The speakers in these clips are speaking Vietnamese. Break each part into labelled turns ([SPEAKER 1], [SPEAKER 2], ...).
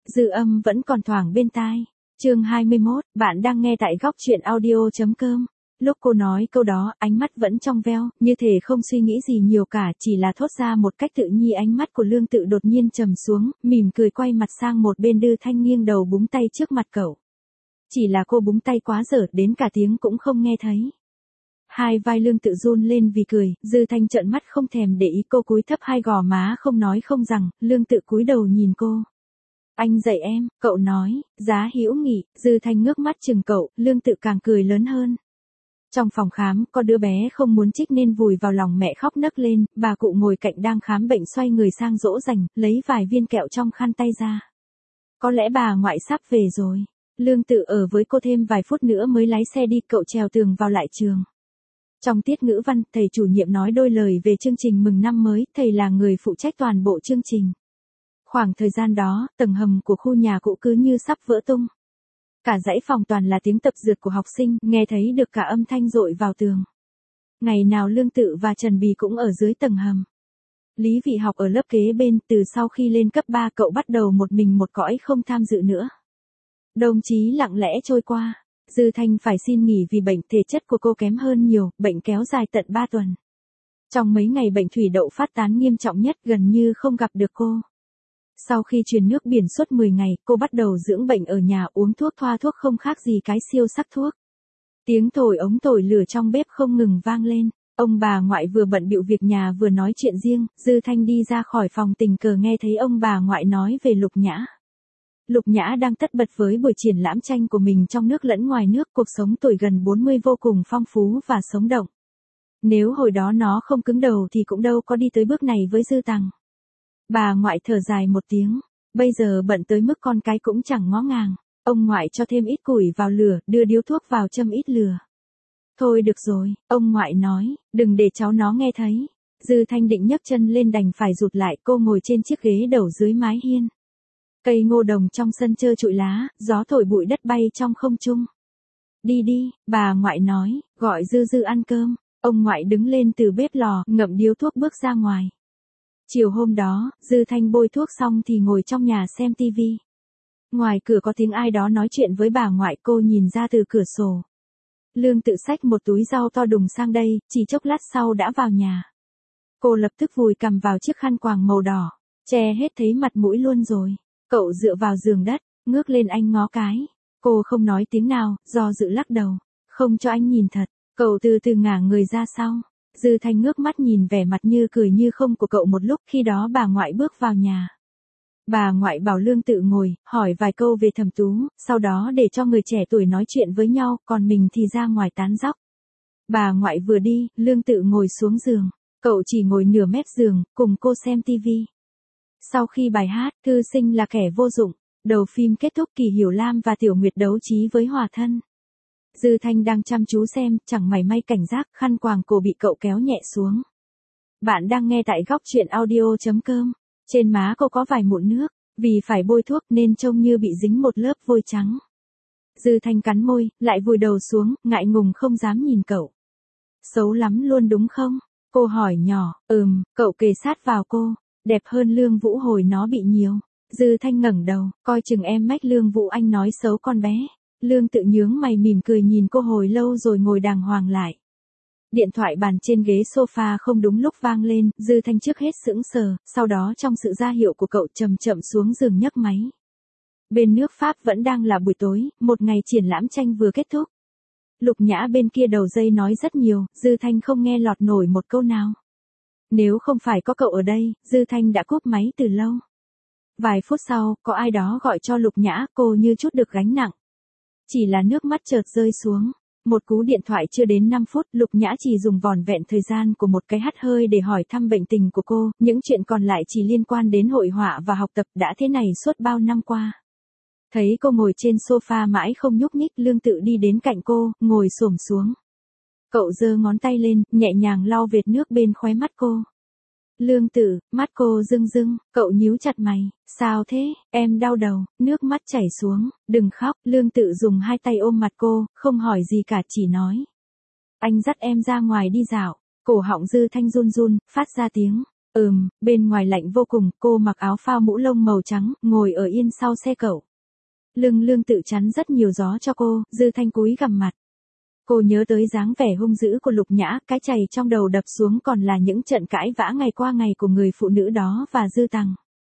[SPEAKER 1] dư âm vẫn còn thoảng bên tai. Chương 21, bạn đang nghe tại góc truyện audio.com. Lúc cô nói câu đó, ánh mắt vẫn trong veo, như thể không suy nghĩ gì nhiều cả, chỉ là thốt ra một cách tự nhiên. Ánh mắt của Lương Tự đột nhiên trầm xuống, mỉm cười quay mặt sang một bên. Dư Thanh nghiêng đầu búng tay trước mặt cậu. Chỉ là cô búng tay quá dở, đến cả tiếng cũng không nghe thấy. Hai vai Lương Tự run lên vì cười, Dư Thanh trợn mắt không thèm để ý. Cô cúi thấp hai gò má không nói không rằng, Lương Tự cúi đầu nhìn cô. Anh dạy em, cậu nói, giá hữu nghị. Dư Thanh ngước mắt chừng cậu, Lương Tự càng cười lớn hơn. Trong phòng khám, có đứa bé không muốn chích nên vùi vào lòng mẹ khóc nấc lên, bà cụ ngồi cạnh đang khám bệnh xoay người sang dỗ dành, lấy vài viên kẹo trong khăn tay ra. Có lẽ bà ngoại sắp về rồi. Lương Tự ở với cô thêm vài phút nữa mới lái xe đi. Cậu trèo tường vào lại trường. Trong tiết ngữ văn, thầy chủ nhiệm nói đôi lời về chương trình mừng năm mới, thầy là người phụ trách toàn bộ chương trình. Khoảng thời gian đó, tầng hầm của khu nhà cũ cứ như sắp vỡ tung. Cả dãy phòng toàn là tiếng tập dượt của học sinh, nghe thấy được cả âm thanh dội vào tường. Ngày nào Lương Tự và Trần Bì cũng ở dưới tầng hầm. Lý Vị học ở lớp kế bên, từ sau khi lên cấp 3 cậu bắt đầu một mình một cõi không tham dự nữa. Đồng chí lặng lẽ trôi qua. Dư Thanh phải xin nghỉ vì bệnh, thể chất của cô kém hơn nhiều, bệnh kéo dài tận 3 tuần. Trong mấy ngày bệnh thủy đậu phát tán nghiêm trọng nhất, gần như không gặp được cô. Sau khi truyền nước biển suốt 10 ngày, cô bắt đầu dưỡng bệnh ở nhà, uống thuốc thoa thuốc không khác gì cái siêu sắc thuốc. Tiếng thổi ống thổi lửa trong bếp không ngừng vang lên. Ông bà ngoại vừa bận bịu việc nhà vừa nói chuyện riêng, Dư Thanh đi ra khỏi phòng tình cờ nghe thấy ông bà ngoại nói về Lục Nhã. Lục Nhã đang tất bật với buổi triển lãm tranh của mình trong nước lẫn ngoài nước. Cuộc sống tuổi gần 40 vô cùng phong phú và sống động. Nếu hồi đó nó không cứng đầu thì cũng đâu có đi tới bước này với Dư Tằng. Bà ngoại thở dài một tiếng, bây giờ bận tới mức con cái cũng chẳng ngó ngàng. Ông ngoại cho thêm ít củi vào lửa, đưa điếu thuốc vào châm ít lửa. Thôi được rồi, ông ngoại nói, đừng để cháu nó nghe thấy. Dư Thanh định nhấc chân lên đành phải rụt lại. Cô ngồi trên chiếc ghế đầu dưới mái hiên. Cây ngô đồng trong sân trơ trụi lá, gió thổi bụi đất bay trong không trung. Đi đi, bà ngoại nói, gọi Dư Dư ăn cơm. Ông ngoại đứng lên từ bếp lò, ngậm điếu thuốc bước ra ngoài. Chiều hôm đó, Dư Thanh bôi thuốc xong thì ngồi trong nhà xem tivi. Ngoài cửa có tiếng ai đó nói chuyện với bà ngoại. Cô nhìn ra từ cửa sổ. Lương Tự xách một túi rau to đùng sang đây, chỉ chốc lát sau đã vào nhà. Cô lập tức vùi cằm vào chiếc khăn quàng màu đỏ, che hết thấy mặt mũi luôn rồi. Cậu dựa vào giường đất, ngước lên anh ngó cái. Cô không nói tiếng nào, do dự lắc đầu, không cho anh nhìn thật. Cậu từ từ ngả người ra sau. Dư Thanh ngước mắt nhìn vẻ mặt như cười như không của cậu một lúc. Khi đó bà ngoại bước vào nhà. Bà ngoại bảo Lương Tự ngồi, hỏi vài câu về Thẩm Tú, sau đó để cho người trẻ tuổi nói chuyện với nhau, còn mình thì ra ngoài tán dóc. Bà ngoại vừa đi, Lương Tự ngồi xuống giường. Cậu chỉ ngồi nửa mép giường, cùng cô xem tivi. Sau khi bài hát, thư sinh là kẻ vô dụng, đầu phim kết thúc Kỳ Hiểu Lam và Tiểu Nguyệt đấu trí với Hòa Thân. Dư Thanh đang chăm chú xem, chẳng mảy may cảnh giác, khăn quàng cổ bị cậu kéo nhẹ xuống. Bạn đang nghe tại góc truyện audio.com. Trên má cô có vài mụn nước, vì phải bôi thuốc nên trông như bị dính một lớp vôi trắng. Dư Thanh cắn môi, lại vùi đầu xuống, ngại ngùng không dám nhìn cậu. Xấu lắm luôn đúng không? Cô hỏi nhỏ. Cậu kề sát vào cô. Đẹp hơn Lương Vũ hồi nó bị nhiều. Dư Thanh ngẩng đầu, coi chừng em mách Lương Vũ anh nói xấu con bé. Lương Tự nhướng mày mỉm cười nhìn cô hồi lâu rồi ngồi đàng hoàng lại. Điện thoại bàn trên ghế sofa không đúng lúc vang lên, Dư Thanh trước hết sững sờ, sau đó trong sự ra hiệu của cậu chậm chậm xuống giường nhấc máy. Bên nước Pháp vẫn đang là buổi tối, một ngày triển lãm tranh vừa kết thúc. Lục Nhã bên kia đầu dây nói rất nhiều, Dư Thanh không nghe lọt nổi một câu nào. Nếu không phải có cậu ở đây, Dư Thanh đã cúp máy từ lâu. Vài phút sau, có ai đó gọi cho Lục Nhã, cô như chút được gánh nặng. Chỉ là nước mắt chợt rơi xuống. Một cú điện thoại chưa đến 5 phút, Lục Nhã chỉ dùng vỏn vẹn thời gian của một cái hắt hơi để hỏi thăm bệnh tình của cô, những chuyện còn lại chỉ liên quan đến hội họa và học tập. Đã thế này suốt bao năm qua. Thấy cô ngồi trên sofa mãi không nhúc nhích, Lương Tự đi đến cạnh cô, ngồi xổm xuống. Cậu giơ ngón tay lên, nhẹ nhàng lau vệt nước bên khóe mắt cô. Lương Tự, mắt cô rưng rưng, cậu nhíu chặt mày, sao thế, em đau đầu, nước mắt chảy xuống, đừng khóc. Lương Tự dùng hai tay ôm mặt cô, không hỏi gì cả, chỉ nói. Anh dắt em ra ngoài đi dạo. Cổ họng Dư Thanh run run, phát ra tiếng. Bên ngoài lạnh vô cùng, cô mặc áo phao mũ lông màu trắng, ngồi ở yên sau xe cậu. Lưng Lương Tự chắn rất nhiều gió cho cô, Dư Thanh cúi gằm mặt. Cô nhớ tới dáng vẻ hung dữ của Lục Nhã, cái chày trong đầu đập xuống còn là những trận cãi vã ngày qua ngày của người phụ nữ đó và Dư Tằng.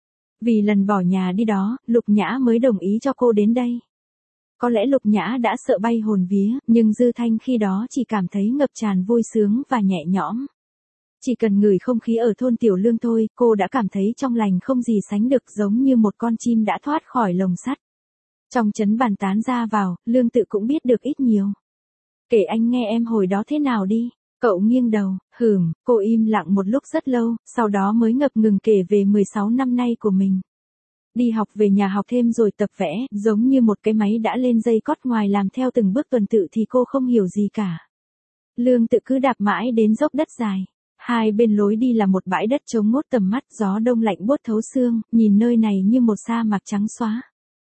[SPEAKER 1] Vì lần bỏ nhà đi đó, Lục Nhã mới đồng ý cho cô đến đây. Có lẽ Lục Nhã đã sợ bay hồn vía, nhưng Dư Thanh khi đó chỉ cảm thấy ngập tràn vui sướng và nhẹ nhõm. Chỉ cần ngửi không khí ở thôn Tiểu Lương thôi, cô đã cảm thấy trong lành không gì sánh được, giống như một con chim đã thoát khỏi lồng sắt. Trong trấn bàn tán ra vào, Lương Tự cũng biết được ít nhiều. Kể anh nghe em hồi đó thế nào đi. Cậu nghiêng đầu, cô im lặng một lúc rất lâu, sau đó mới ngập ngừng kể về 16 năm nay của mình. Đi học về nhà học thêm rồi tập vẽ, giống như một cái máy đã lên dây cót, ngoài làm theo từng bước tuần tự thì cô không hiểu gì cả. Lương Tự cứ đạp mãi đến dốc đất dài. Hai bên lối đi là một bãi đất trống ngốt tầm mắt, gió đông lạnh buốt thấu xương, nhìn nơi này như một sa mạc trắng xóa.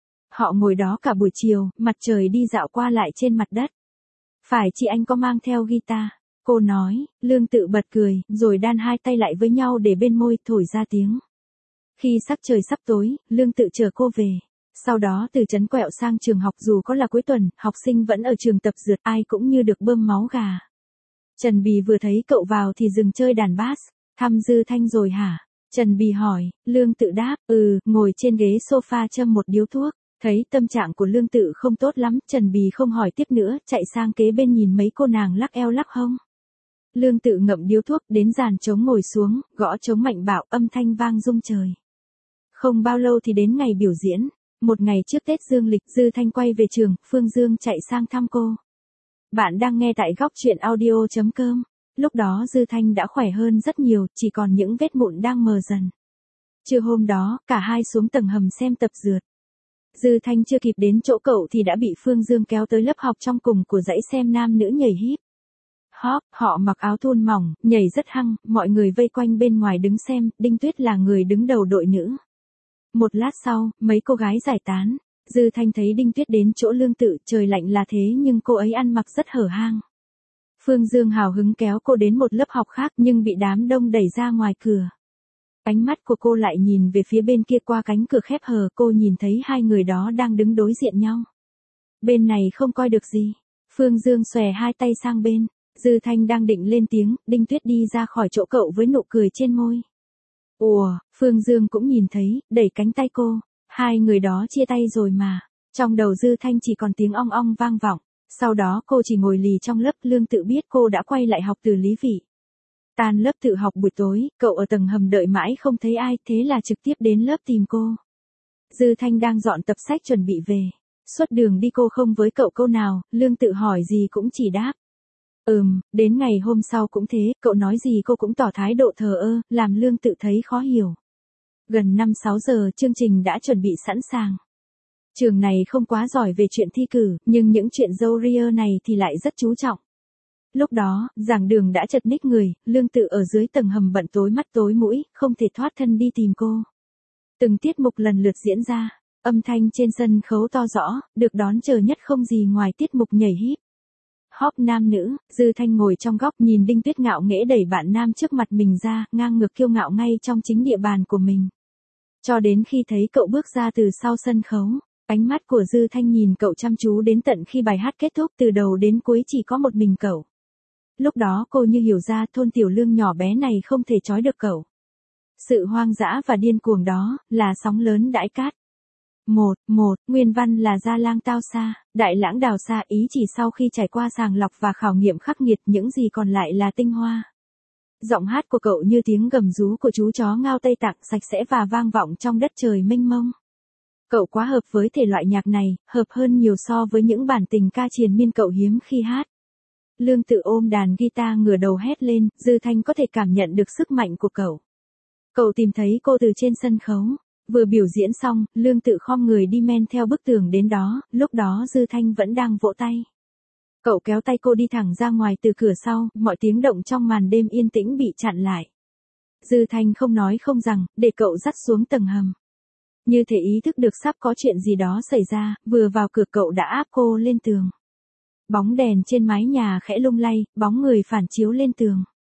[SPEAKER 1] Họ ngồi đó cả buổi chiều, mặt trời đi dạo qua lại trên mặt đất. Phải chị anh có mang theo guitar? Cô nói. Lương Tự bật cười, rồi đan hai tay lại với nhau để bên môi thổi ra tiếng. Khi sắc trời sắp tối, Lương Tự chở cô về. Sau đó từ trấn quẹo sang trường học, dù có là cuối tuần, học sinh vẫn ở trường tập dượt, ai cũng như được bơm máu gà. Trần Bì vừa thấy cậu vào thì dừng chơi đàn bass. Thăm Dư Thanh rồi hả? Trần Bì hỏi. Lương Tự đáp, ngồi trên ghế sofa châm một điếu thuốc. Thấy tâm trạng của Lương Tự không tốt lắm, Trần Bì không hỏi tiếp nữa, chạy sang kế bên nhìn mấy cô nàng lắc eo lắc hông. Lương Tự ngậm điếu thuốc, đến dàn trống ngồi xuống, gõ trống mạnh bạo, âm thanh vang rung trời. Không bao lâu thì đến ngày biểu diễn. Một ngày trước Tết dương lịch, Dư Thanh quay về trường, Phương Dương chạy sang thăm cô. Bạn đang nghe tại góc truyện audio.com. Lúc đó Dư Thanh đã khỏe hơn rất nhiều, chỉ còn những vết mụn đang mờ dần. Trưa hôm đó, cả hai xuống tầng hầm xem tập dượt. Dư Thanh chưa kịp đến chỗ cậu thì đã bị Phương Dương kéo tới lớp học trong cùng của dãy xem nam nữ nhảy hip hop. Họ mặc áo thun mỏng, nhảy rất hăng, mọi người vây quanh bên ngoài đứng xem, Đinh Tuyết là người đứng đầu đội nữ. Một lát sau, mấy cô gái giải tán. Dư Thanh thấy Đinh Tuyết đến chỗ Lương Tự, trời lạnh là thế nhưng cô ấy ăn mặc rất hở hang. Phương Dương hào hứng kéo cô đến một lớp học khác nhưng bị đám đông đẩy ra ngoài cửa. Ánh mắt của cô lại nhìn về phía bên kia qua cánh cửa khép hờ, cô nhìn thấy hai người đó đang đứng đối diện nhau. Bên này không coi được gì. Phương Dương xòe hai tay sang bên. Dư Thanh đang định lên tiếng, Đinh Tuyết đi ra khỏi chỗ cậu với nụ cười trên môi. Ủa, Phương Dương cũng nhìn thấy, đẩy cánh tay cô. Hai người đó chia tay rồi mà. Trong đầu Dư Thanh chỉ còn tiếng ong ong vang vọng. Sau đó cô chỉ ngồi lì trong lớp. Lương Tự biết cô đã quay lại học từ lý vị. Tan lớp tự học buổi tối, cậu ở tầng hầm đợi mãi không thấy ai, thế là trực tiếp đến lớp tìm cô. Dư Thanh đang dọn tập sách chuẩn bị về. Suốt đường đi cô không với cậu câu nào, Lương Tự hỏi gì cũng chỉ đáp. Đến ngày hôm sau cũng thế, cậu nói gì cô cũng tỏ thái độ thờ ơ, làm Lương Tự thấy khó hiểu. Gần 5-6 giờ chương trình đã chuẩn bị sẵn sàng. Trường này không quá giỏi về chuyện thi cử, nhưng những chuyện dâu ria này thì lại rất chú trọng. Lúc đó, giảng đường đã chật ních người, Lương Tự ở dưới tầng hầm bận tối mắt tối mũi, không thể thoát thân đi tìm cô. Từng tiết mục lần lượt diễn ra, âm thanh trên sân khấu to rõ, được đón chờ nhất không gì ngoài tiết mục nhảy hip hop nam nữ. Dư Thanh ngồi trong góc nhìn Đinh Tuyết ngạo nghễ đẩy bạn nam trước mặt mình ra, ngang ngược kiêu ngạo ngay trong chính địa bàn của mình. Cho đến khi thấy cậu bước ra từ sau sân khấu, ánh mắt của Dư Thanh nhìn cậu chăm chú đến tận khi bài hát kết thúc, từ đầu đến cuối chỉ có một mình cậu. Lúc đó cô như hiểu ra thôn Tiểu Lương nhỏ bé này không thể trói được cậu. Sự hoang dã và điên cuồng đó, là sóng lớn đãi cát. Nguyên văn là Gia Lang Tao Sa, Đại Lãng Đào Sa, ý chỉ sau khi trải qua sàng lọc và khảo nghiệm khắc nghiệt, những gì còn lại là tinh hoa. Giọng hát của cậu như tiếng gầm rú của chú chó ngao Tây Tạng, sạch sẽ và vang vọng trong đất trời mênh mông. Cậu quá hợp với thể loại nhạc này, hợp hơn nhiều so với những bản tình ca triền miên cậu hiếm khi hát. Lương Tự ôm đàn guitar ngửa đầu hét lên, Dư Thanh có thể cảm nhận được sức mạnh của cậu. Cậu tìm thấy cô từ trên sân khấu. Vừa biểu diễn xong, Lương Tự khom người đi men theo bức tường đến đó, lúc đó Dư Thanh vẫn đang vỗ tay. Cậu kéo tay cô đi thẳng ra ngoài từ cửa sau, mọi tiếng động trong màn đêm yên tĩnh bị chặn lại. Dư Thanh không nói không rằng, để cậu dắt xuống tầng hầm. Như thể ý thức được sắp có chuyện gì đó xảy ra, vừa vào cửa cậu đã áp cô lên tường. Bóng đèn trên mái nhà khẽ lung lay, bóng người phản chiếu lên tường.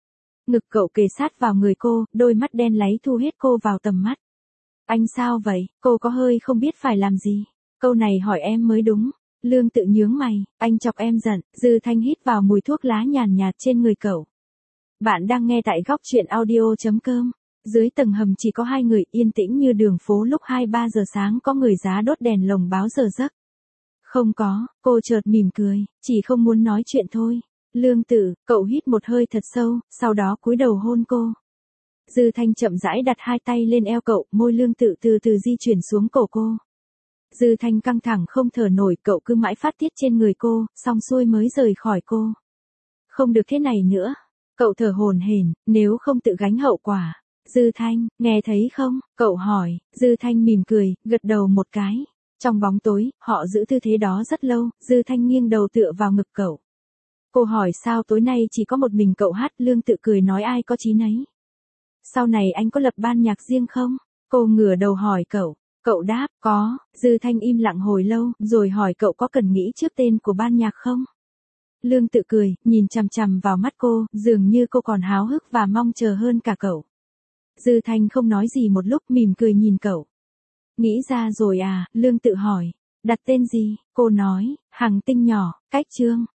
[SPEAKER 1] Ngực cậu kề sát vào người cô, đôi mắt đen láy thu hết cô vào tầm mắt. Anh sao vậy, cô có hơi không biết phải làm gì. Câu này hỏi em mới đúng. Lương Tự nhướng mày, anh chọc em giận. Dư Thanh hít vào mùi thuốc lá nhàn nhạt trên người cậu. Bạn đang nghe tại góc truyện audio.com. Dưới tầng hầm chỉ có hai người, yên tĩnh như đường phố lúc 2-3 giờ sáng có người giá đốt đèn lồng báo giờ giấc. Không có, cô chợt mỉm cười, chỉ không muốn nói chuyện thôi. Lương Tự, cậu hít một hơi thật sâu, sau đó cúi đầu hôn cô. Dư Thanh chậm rãi đặt hai tay lên eo cậu, môi Lương Tự từ từ di chuyển xuống cổ cô. Dư Thanh căng thẳng không thở nổi, cậu cứ mãi phát tiết trên người cô, xong xuôi mới rời khỏi cô. Không được thế này nữa. Cậu thở hổn hển, nếu không tự gánh hậu quả. Dư Thanh, nghe thấy không? Cậu hỏi. Dư Thanh mỉm cười, gật đầu một cái. Trong bóng tối, họ giữ tư thế đó rất lâu. Dư Thanh nghiêng đầu tựa vào ngực cậu. Cô hỏi sao tối nay chỉ có một mình cậu hát. Lương Tự cười nói ai có chí nấy. Sau này anh có lập ban nhạc riêng không? Cô ngửa đầu hỏi cậu. Cậu đáp, có. Dư Thanh im lặng hồi lâu, rồi hỏi cậu có cần nghĩ trước tên của ban nhạc không? Lương Tự cười, nhìn chằm chằm vào mắt cô, dường như cô còn háo hức và mong chờ hơn cả cậu. Dư Thanh không nói gì một lúc, mỉm cười nhìn cậu. Nghĩ ra rồi à? Lương Tự hỏi. Đặt tên gì? Cô nói, Hằng Tinh nhỏ, cách chương.